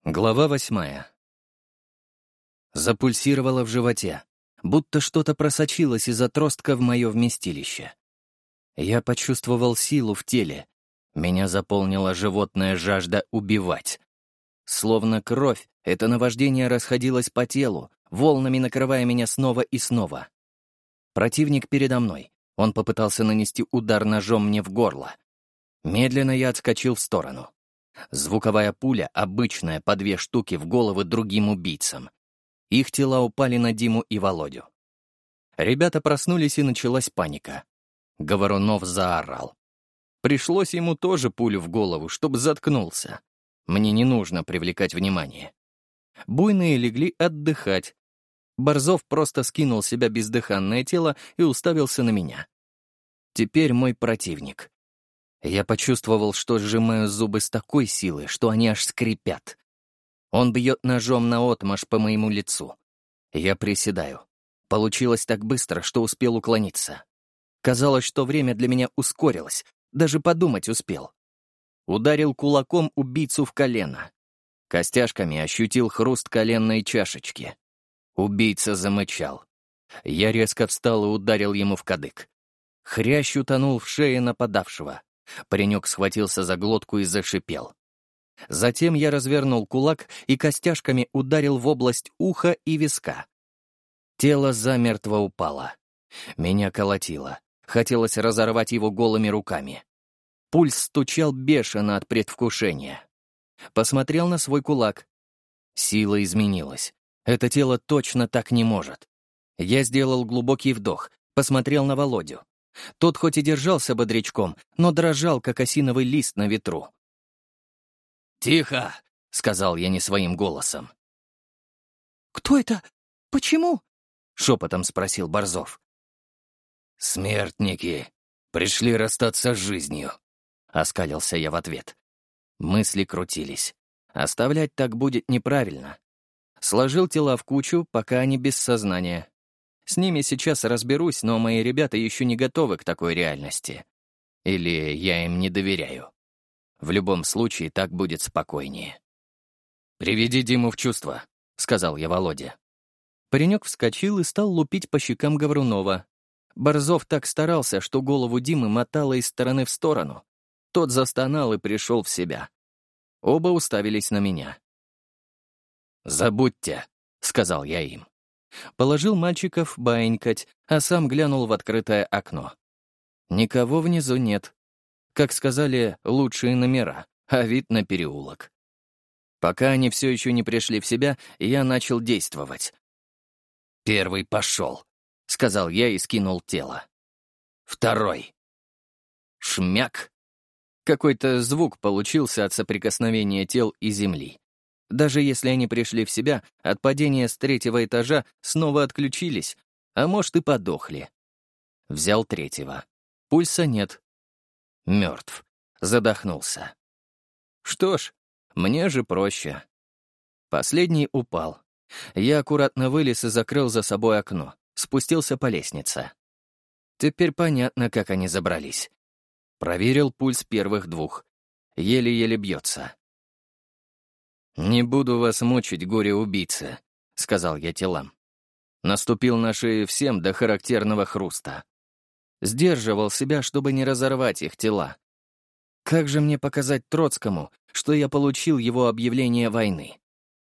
Глава 8. Запульсировало в животе, будто что-то просочилось из отростка в мое вместилище. Я почувствовал силу в теле. Меня заполнила животная жажда убивать. Словно кровь, это наваждение расходилось по телу, волнами накрывая меня снова и снова. Противник передо мной. Он попытался нанести удар ножом мне в горло. Медленно я отскочил в сторону. Звуковая пуля, обычная, по 2 штуки в головы другим убийцам. Их тела упали на Диму и Володю. Ребята проснулись, и началась паника. Говорунов заорал. Пришлось ему тоже пулю в голову, чтобы заткнулся. Мне не нужно привлекать внимание. Буйные легли отдыхать. Борзов просто скинул с себя бездыханное тело и уставился на меня. Теперь мой противник. Я почувствовал, что сжимаю зубы с такой силой, что они аж скрипят. Он бьет ножом наотмашь по моему лицу. Я приседаю. Получилось так быстро, что успел уклониться. Казалось, что время для меня ускорилось. Даже подумать успел. Ударил кулаком убийцу в колено. Костяшками ощутил хруст коленной чашечки. Убийца замычал. Я резко встал и ударил ему в кадык. Хрящ утонул в шее нападавшего. Паренек схватился за глотку и зашипел. Затем я развернул кулак и костяшками ударил в область уха и виска. Тело замертво упало. Меня колотило. Хотелось разорвать его голыми руками. Пульс стучал бешено от предвкушения. Посмотрел на свой кулак. Сила изменилась. Это тело точно так не может. Я сделал глубокий вдох, посмотрел на Володю. Тот хоть и держался бодрячком, но дрожал, как осиновый лист на ветру. «Тихо!» — сказал я не своим голосом. «Кто это? Почему?» — шепотом спросил Борзов. «Смертники! Пришли расстаться с жизнью!» — оскалился я в ответ. Мысли крутились. Оставлять так будет неправильно. Сложил тела в кучу, пока они без сознания. С ними сейчас разберусь, но мои ребята еще не готовы к такой реальности. Или я им не доверяю. В любом случае, так будет спокойнее. «Приведи Диму в чувство», — сказал я Володе. Паренек вскочил и стал лупить по щекам Говорунова. Борзов так старался, что голову Димы мотало из стороны в сторону. Тот застонал и пришел в себя. Оба уставились на меня. «Забудьте», — сказал я им. Положил мальчиков баинькать, а сам глянул в открытое окно. Никого внизу нет. Как сказали, лучшие номера, а вид на переулок. Пока они все еще не пришли в себя, я начал действовать. «Первый пошел», — сказал я и скинул тело. «Второй». Шмяк. Какой-то звук получился от соприкосновения тел и земли. Даже если они пришли в себя, от падения с 3-го этажа снова отключились, а может и подохли. Взял 3-го. Пульса нет. Мертв. Задохнулся. Что ж, мне же проще. Последний упал. Я аккуратно вылез и закрыл за собой окно. Спустился по лестнице. Теперь понятно, как они забрались. Проверил пульс первых 2. Еле-еле бьется. «Не буду вас мучить, горе-убийца», — сказал я телам. Наступил на шею всем до характерного хруста. Сдерживал себя, чтобы не разорвать их тела. Как же мне показать Троцкому, что я получил его объявление войны?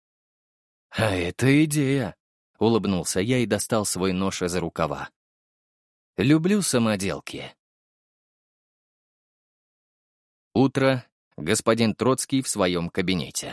«А это идея», — улыбнулся я и достал свой нож из рукава. «Люблю самоделки». Утро. Господин Троцкий в своем кабинете.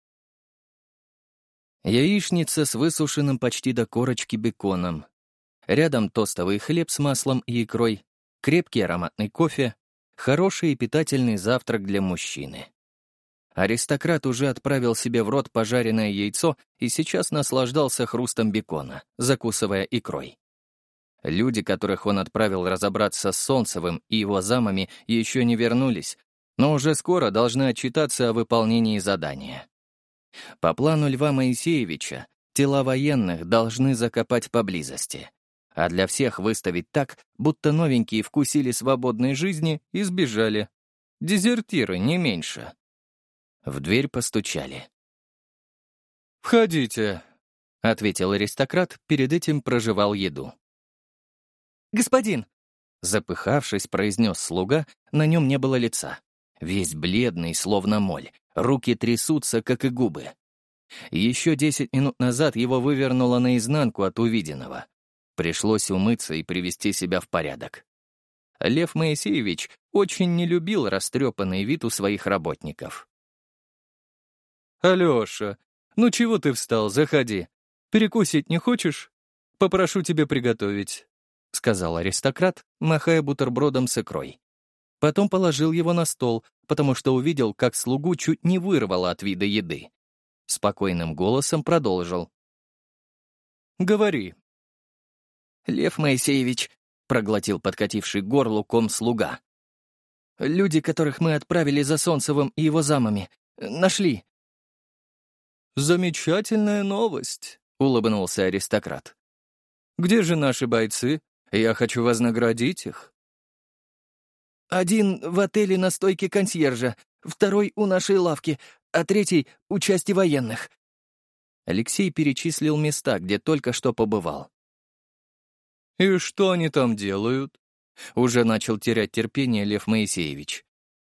Яичница с высушенным почти до корочки беконом. Рядом тостовый хлеб с маслом и икрой, крепкий ароматный кофе, хороший и питательный завтрак для мужчины. Аристократ уже отправил себе в рот пожаренное яйцо и сейчас наслаждался хрустом бекона, закусывая икрой. Люди, которых он отправил разобраться с Солнцевым и его замами, еще не вернулись, но уже скоро должны отчитаться о выполнении задания. По плану Льва Моисеевича, тела военных должны закопать поблизости, а для всех выставить так, будто новенькие вкусили свободной жизни и сбежали. Дезертиры, не меньше. В дверь постучали. «Входите», — ответил аристократ, перед этим прожевал еду. «Господин!» — запыхавшись, произнес слуга, на нем не было лица. Весь бледный, словно моль, руки трясутся, как и губы. Еще 10 минут назад его вывернуло наизнанку от увиденного. Пришлось умыться и привести себя в порядок. Лев Моисеевич очень не любил растрепанный вид у своих работников. «Алеша, ну чего ты встал? Заходи. Перекусить не хочешь? Попрошу тебя приготовить», — сказал аристократ, махая бутербродом с икрой. Потом положил его на стол, потому что увидел, как слугу чуть не вырвало от вида еды. Спокойным голосом продолжил. «Говори». «Лев Моисеевич», — проглотил подкативший к горлу ком слуга. «Люди, которых мы отправили за Солнцевым и его замами, нашли». «Замечательная новость», — улыбнулся аристократ. «Где же наши бойцы? Я хочу вознаградить их». «Один в отеле на стойке консьержа, второй у нашей лавки, а третий — у части военных». Алексей перечислил места, где только что побывал. «И что они там делают?» Уже начал терять терпение Лев Моисеевич.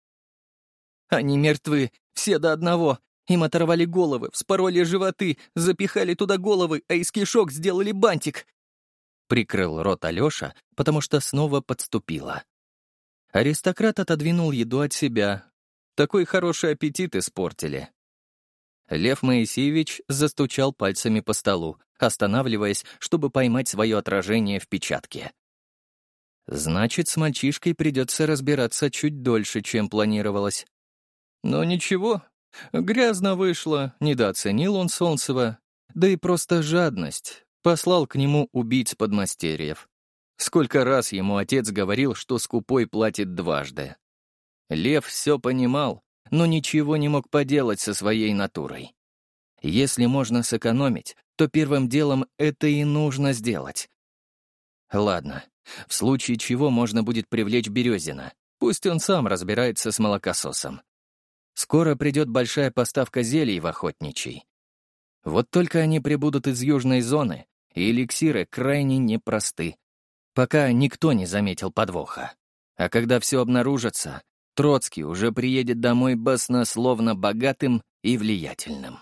«Они мертвы, все до одного. Им оторвали головы, вспороли животы, запихали туда головы, а из кишок сделали бантик». Прикрыл рот Алеша, потому что снова подступила. Аристократ отодвинул еду от себя. Такой хороший аппетит испортили. Лев Моисеевич застучал пальцами по столу, останавливаясь, чтобы поймать свое отражение в печатке. Значит, с мальчишкой придется разбираться чуть дольше, чем планировалось. Но ничего, грязно вышло, недооценил он Солнцева, да и просто жадность. Послал к нему убийц подмастерьев. Сколько раз ему отец говорил, что скупой платит дважды. Лев все понимал, но ничего не мог поделать со своей натурой. Если можно сэкономить, то первым делом это и нужно сделать. Ладно, в случае чего можно будет привлечь Березина. Пусть он сам разбирается с молокососом. Скоро придет большая поставка зелий в охотничий. Вот только они прибудут из южной зоны, и эликсиры крайне непросты. Пока никто не заметил подвоха. А когда все обнаружится, Троцкий уже приедет домой баснословно богатым и влиятельным.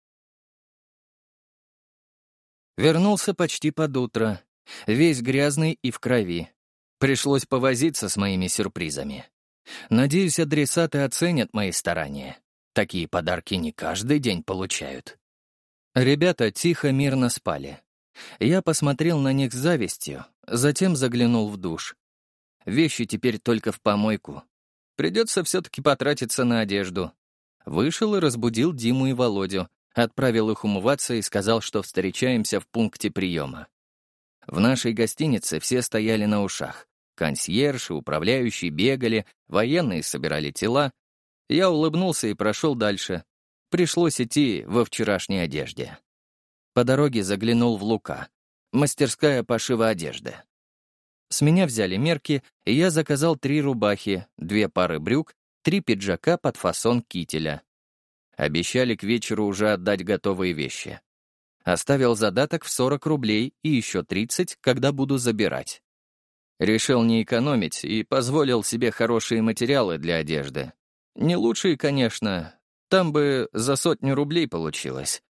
Вернулся почти под утро, весь грязный и в крови. Пришлось повозиться с моими сюрпризами. Надеюсь, адресаты оценят мои старания. Такие подарки не каждый день получают. Ребята тихо, мирно спали. Я посмотрел на них с завистью, затем заглянул в душ. Вещи теперь только в помойку. Придется все-таки потратиться на одежду. Вышел и разбудил Диму и Володю, отправил их умываться и сказал, что встречаемся в пункте приема. В нашей гостинице все стояли на ушах. Консьерж и управляющий бегали, военные собирали тела. Я улыбнулся и прошел дальше. Пришлось идти во вчерашней одежде. По дороге заглянул в Лука. Мастерская пошива одежды. С меня взяли мерки, и я заказал 3 рубахи, 2 пары брюк, 3 пиджака под фасон кителя. Обещали к вечеру уже отдать готовые вещи. Оставил задаток в 40 рублей и еще 30, когда буду забирать. Решил не экономить и позволил себе хорошие материалы для одежды. Не лучшие, конечно, там бы за 100 рублей получилось.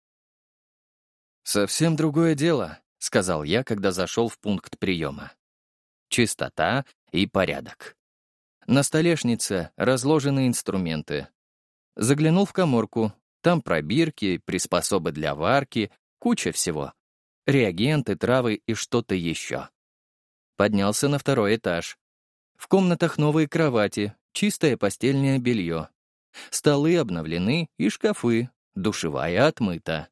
«Совсем другое дело», — сказал я, когда зашел в пункт приема. Чистота и порядок. На столешнице разложены инструменты. Заглянул в каморку. Там пробирки, приспособы для варки, куча всего. Реагенты, травы и что-то еще. Поднялся на 2-й этаж. В комнатах новые кровати, чистое постельное белье. Столы обновлены и шкафы, душевая отмыта.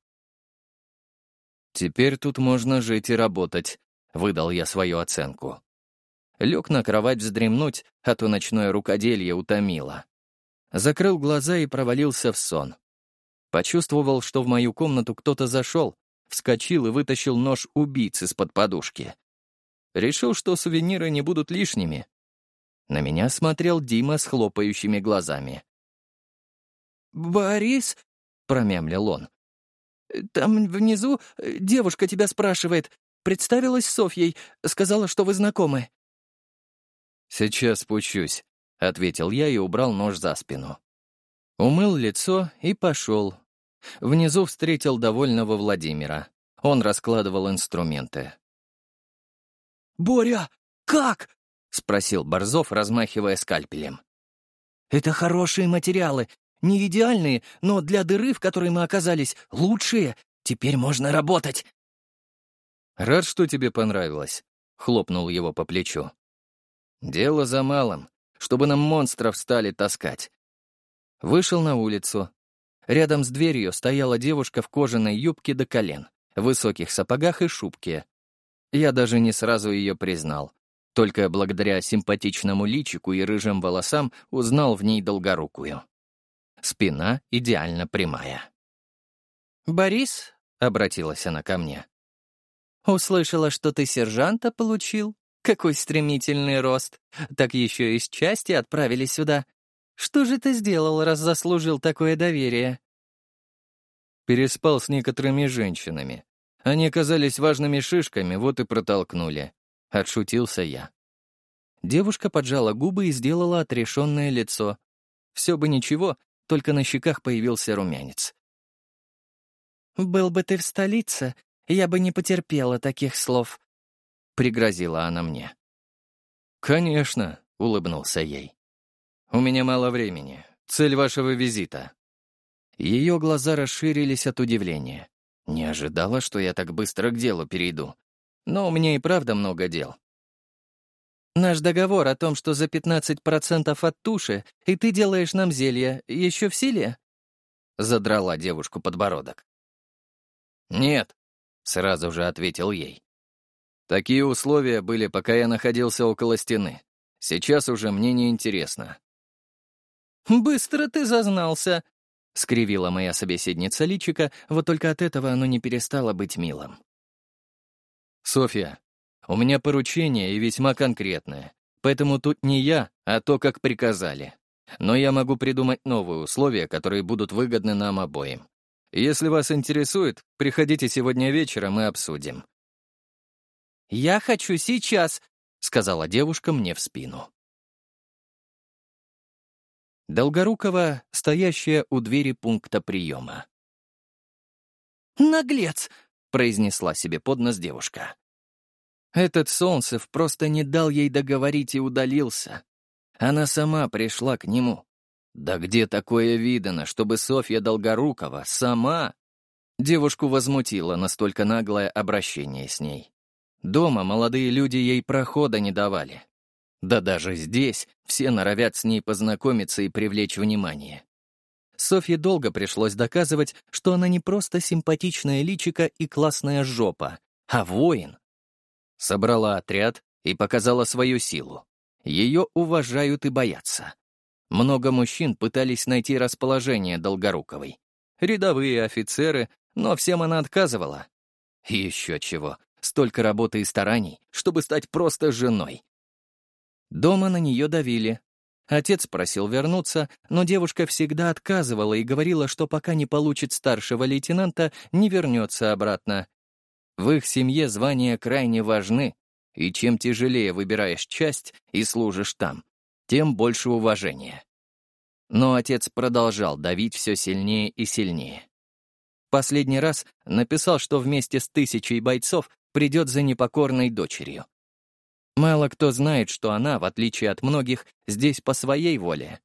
«Теперь тут можно жить и работать», — выдал я свою оценку. Лег на кровать вздремнуть, а то ночное рукоделье утомило. Закрыл глаза и провалился в сон. Почувствовал, что в мою комнату кто-то зашел, вскочил и вытащил нож убийцы из-под подушки. Решил, что сувениры не будут лишними. На меня смотрел Дима с хлопающими глазами. «Борис?» — промямлил он. Там внизу девушка тебя спрашивает. Представилась Софьей, сказала, что вы знакомы». «Сейчас спущусь», — ответил я и убрал нож за спину. Умыл лицо и пошел. Внизу встретил довольного Владимира. Он раскладывал инструменты. «Боря, как?» — спросил Борзов, размахивая скальпелем. «Это хорошие материалы. Не идеальные, но для дыры, в которой мы оказались, лучшие. Теперь можно работать». «Рад, что тебе понравилось», — хлопнул его по плечу. «Дело за малым, чтобы нам монстров стали таскать». Вышел на улицу. Рядом с дверью стояла девушка в кожаной юбке до колен, высоких сапогах и шубке. Я даже не сразу ее признал. Только благодаря симпатичному личику и рыжим волосам узнал в ней Долгорукую. Спина идеально прямая. «Борис?» — обратилась она ко мне. «Услышала, что ты сержанта получил. Какой стремительный рост. Так еще и с части отправили сюда. Что же ты сделал, раз заслужил такое доверие?» Переспал с некоторыми женщинами. Они казались важными шишками, вот и протолкнули. Отшутился я. Девушка поджала губы и сделала отрешенное лицо. Все бы ничего, только на щеках появился румянец. «Был бы ты в столице, я бы не потерпела таких слов», — пригрозила она мне. «Конечно», — улыбнулся ей. «У меня мало времени. Цель вашего визита». Ее глаза расширились от удивления. Не ожидала, что я так быстро к делу перейду. Но у меня и правда много дел. «Наш договор о том, что за 15% от туши, и ты делаешь нам зелье, еще в силе?» Задрала девушку подбородок. «Нет», — сразу же ответил ей. «Такие условия были, пока я находился около стены. Сейчас уже мне не интересно». «Быстро ты зазнался», — скривила моя собеседница личика, вот только от этого оно не перестало быть милым. «Софья, у меня поручение и весьма конкретное, поэтому тут не я, а то, как приказали. Но я могу придумать новые условия, которые будут выгодны нам обоим. Если вас интересует, приходите сегодня вечером и обсудим». «Я хочу сейчас», — сказала девушка мне в спину. Долгорукова, стоящая у двери пункта приема. «Наглец!» — произнесла себе под нос девушка. Этот Солнцев просто не дал ей договорить и удалился. Она сама пришла к нему. Да где такое видано, чтобы Софья Долгорукова сама? Девушку возмутило настолько наглое обращение с ней. Дома молодые люди ей прохода не давали. Да даже здесь все норовят с ней познакомиться и привлечь внимание. Софье долго пришлось доказывать, что она не просто симпатичная личико и классная жопа, а воин. Собрала отряд и показала свою силу. Ее уважают и боятся. Много мужчин пытались найти расположение Долгоруковой. Рядовые офицеры, но всем она отказывала. И еще чего, столько работы и стараний, чтобы стать просто женой. Дома на нее давили. Отец просил вернуться, но девушка всегда отказывала и говорила, что пока не получит старшего лейтенанта, не вернется обратно. В их семье звания крайне важны, и чем тяжелее выбираешь часть и служишь там, тем больше уважения. Но отец продолжал давить все сильнее и сильнее. Последний раз написал, что вместе с 1000 бойцов придет за непокорной дочерью. Мало кто знает, что она, в отличие от многих, здесь по своей воле.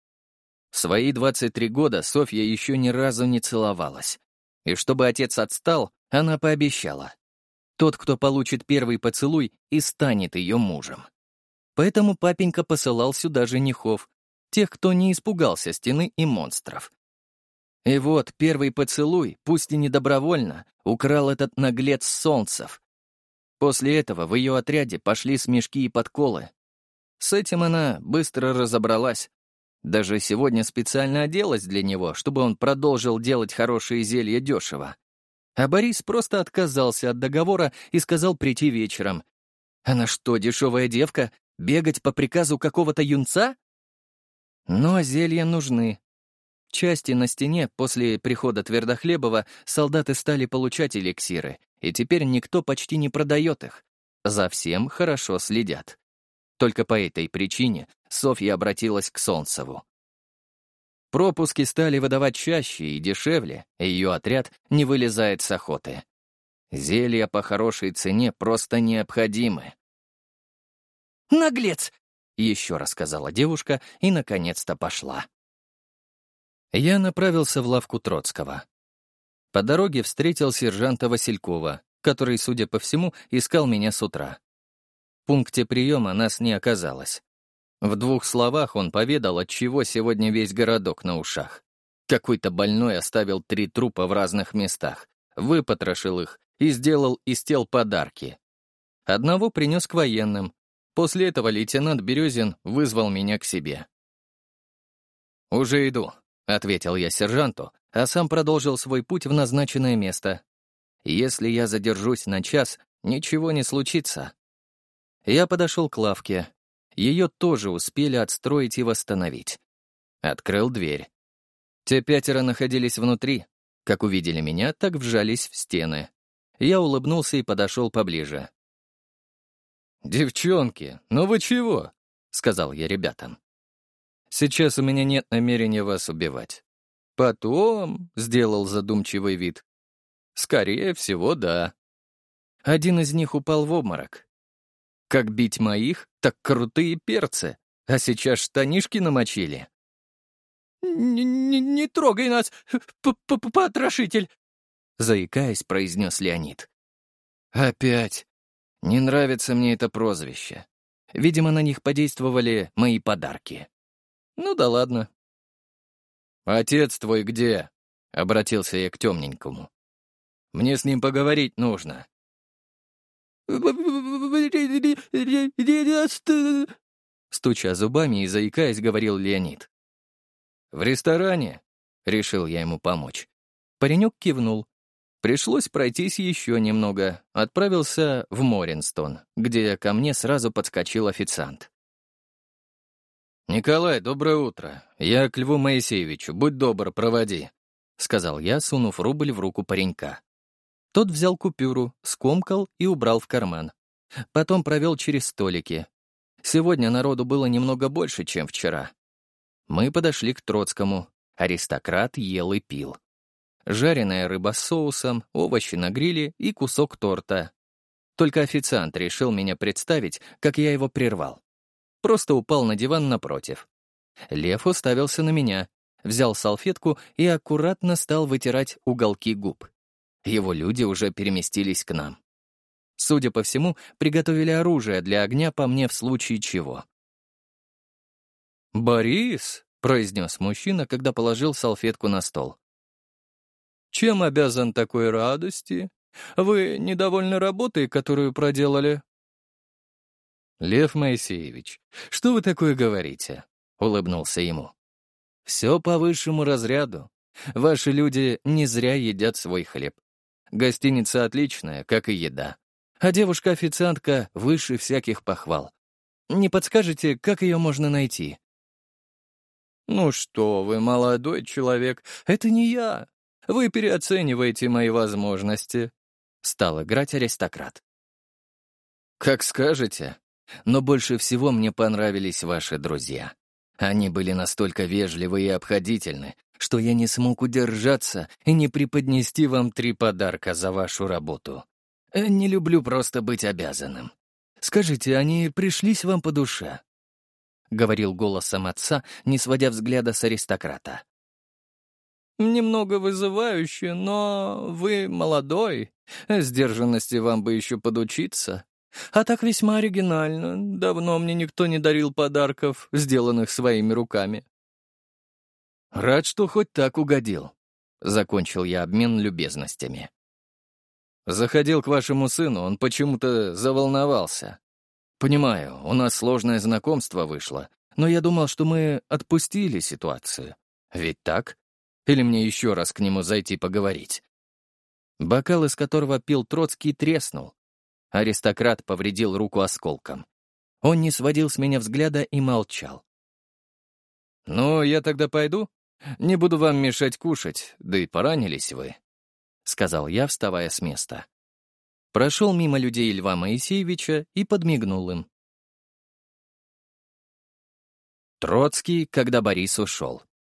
В свои 23 года Софья еще ни разу не целовалась. И чтобы отец отстал, она пообещала. Тот, кто получит первый поцелуй, и станет ее мужем. Поэтому папенька посылал сюда женихов, тех, кто не испугался стены и монстров. И вот первый поцелуй, пусть и недобровольно, украл этот наглец Солнцев. После этого в ее отряде пошли смешки и подколы. С этим она быстро разобралась. Даже сегодня специально оделась для него, чтобы он продолжил делать хорошие зелья дешево. А Борис просто отказался от договора и сказал прийти вечером. Она что, дешевая девка? Бегать по приказу какого-то юнца? Но зелья нужны. части на стене после прихода Твердохлебова солдаты стали получать эликсиры, и теперь никто почти не продает их. За всем хорошо следят. Только по этой причине Софья обратилась к Солнцеву. Пропуски стали выдавать чаще и дешевле, и ее отряд не вылезает с охоты. Зелья по хорошей цене просто необходимы. «Наглец!» — еще раз сказала девушка и, наконец-то, пошла. Я направился в лавку Троцкого. По дороге встретил сержанта Василькова, который, судя по всему, искал меня с утра. В пункте приема нас не оказалось. В 2 словах он поведал, отчего сегодня весь городок на ушах. Какой-то больной оставил 3 трупа в разных местах, выпотрошил их и сделал из тел подарки. Одного принес к военным. После этого лейтенант Березин вызвал меня к себе. «Уже иду», — ответил я сержанту, а сам продолжил свой путь в назначенное место. «Если я задержусь на час, ничего не случится». Я подошел к лавке. Ее тоже успели отстроить и восстановить. Открыл дверь. Те 5 находились внутри. Как увидели меня, так вжались в стены. Я улыбнулся и подошел поближе. «Девчонки, ну вы чего?» — сказал я ребятам. «Сейчас у меня нет намерения вас убивать. Потом...» — сделал задумчивый вид. «Скорее всего, да». Один из них упал в обморок. Как бить моих, так крутые перцы, а сейчас штанишки намочили. «Не трогай нас, потрошитель!» Заикаясь, произнес Леонид. «Опять. Не нравится мне это прозвище. Видимо, на них подействовали мои подарки. Ну да ладно». «Отец твой где?» — обратился я к темненькому. «Мне с ним поговорить нужно». Стуча зубами и заикаясь, говорил Леонид. «В ресторане?» — решил я ему помочь. Паренек кивнул. Пришлось пройтись еще немного. Отправился в Моринстон, где ко мне сразу подскочил официант. «Николай, доброе утро. Я к Льву Моисеевичу. Будь добр, проводи», — сказал я, сунув рубль в руку паренька. Тот взял купюру, скомкал и убрал в карман. Потом провел через столики. Сегодня народу было немного больше, чем вчера. Мы подошли к Троцкому. Аристократ ел и пил. Жареная рыба с соусом, овощи на гриле и кусок торта. Только официант решил меня представить, как я его прервал. Просто упал на диван напротив. Лев уставился на меня, взял салфетку и аккуратно стал вытирать уголки губ. Его люди уже переместились к нам. Судя по всему, приготовили оружие для огня по мне в случае чего. «Борис», — произнес мужчина, когда положил салфетку на стол. «Чем обязан такой радости? Вы недовольны работой, которую проделали?» «Лев Моисеевич, что вы такое говорите?» — улыбнулся ему. «Все по высшему разряду. Ваши люди не зря едят свой хлеб. Гостиница отличная, как и еда. А девушка-официантка выше всяких похвал. Не подскажете, как ее можно найти?» «Ну что вы, молодой человек, это не я. Вы переоцениваете мои возможности», — стал играть аристократ. «Как скажете. Но больше всего мне понравились ваши друзья. Они были настолько вежливы и обходительны, что я не смог удержаться и не преподнести вам 3 подарка за вашу работу. Не люблю просто быть обязанным. Скажите, они пришлись вам по душе?» — говорил голосом отца, не сводя взгляда с аристократа. «Немного вызывающе, но вы молодой. Сдержанности вам бы еще подучиться. А так весьма оригинально. Давно мне никто не дарил подарков, сделанных своими руками». «Рад, что хоть так угодил», — закончил я обмен любезностями. «Заходил к вашему сыну, он почему-то заволновался. Понимаю, у нас сложное знакомство вышло, но я думал, что мы отпустили ситуацию. Ведь так? Или мне еще раз к нему зайти поговорить?» Бокал, из которого пил Троцкий, треснул. Аристократ повредил руку осколком. Он не сводил с меня взгляда и молчал. «Ну, я тогда пойду?» Не буду вам мешать кушать, да и поранились вы», — сказал я, вставая с места. Прошел мимо людей Льва Моисеевича и подмигнул им. Троцкий, когда Борис ушел.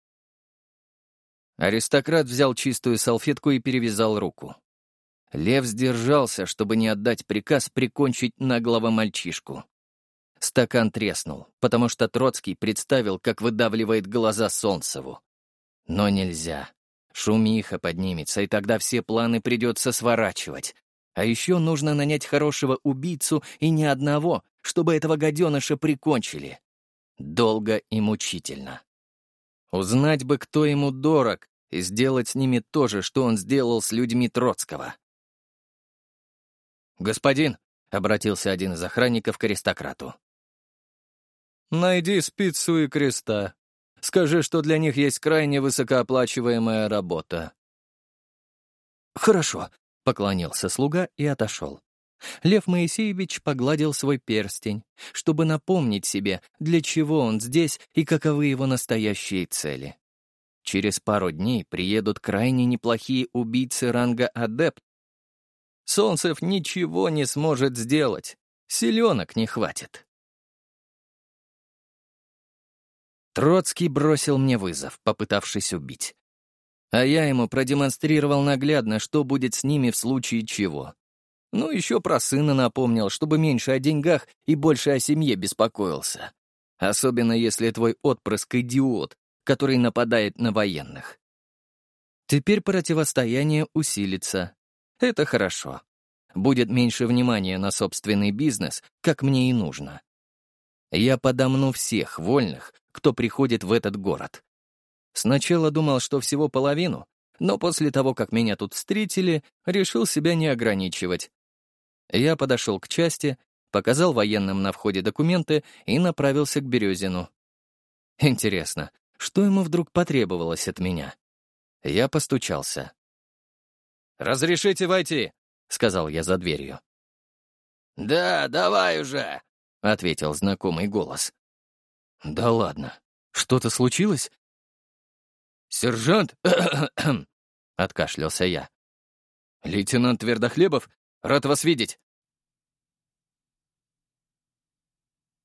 Аристократ взял чистую салфетку и перевязал руку. Лев сдержался, чтобы не отдать приказ прикончить наглого мальчишку. Стакан треснул, потому что Троцкий представил, как выдавливает глаза Солнцеву. Но нельзя. Шумиха поднимется, и тогда все планы придется сворачивать. А еще нужно нанять хорошего убийцу и не одного, чтобы этого гаденыша прикончили. Долго и мучительно. Узнать бы, кто ему дорог, и сделать с ними то же, что он сделал с людьми Троцкого. «Господин», — обратился один из охранников к аристократу, — «найди спицу и креста. Скажи, что для них есть крайне высокооплачиваемая работа». «Хорошо», — поклонился слуга и отошел. Лев Моисеевич погладил свой перстень, чтобы напомнить себе, для чего он здесь и каковы его настоящие цели. Через пару дней приедут крайне неплохие убийцы ранга адепт. Солнцев ничего не сможет сделать, силенок не хватит. Троцкий бросил мне вызов, попытавшись убить. А я ему продемонстрировал наглядно, что будет с ними в случае чего. Ну, еще про сына напомнил, чтобы меньше о деньгах и больше о семье беспокоился. Особенно если твой отпрыск — идиот, который нападает на военных. Теперь противостояние усилится. Это хорошо. Будет меньше внимания на собственный бизнес, как мне и нужно. Я подомну всех вольных, кто приходит в этот город. Сначала думал, что всего половину, но после того, как меня тут встретили, решил себя не ограничивать. Я подошел к части, показал военным на входе документы и направился к Березину. Интересно, что ему вдруг потребовалось от меня? Я постучался. «Разрешите войти?» — сказал я за дверью. «Да, давай уже!» — ответил знакомый голос. «Да ладно. Что-то случилось?» «Сержант!» — откашлялся я. «Лейтенант Твердохлебов, рад вас видеть!»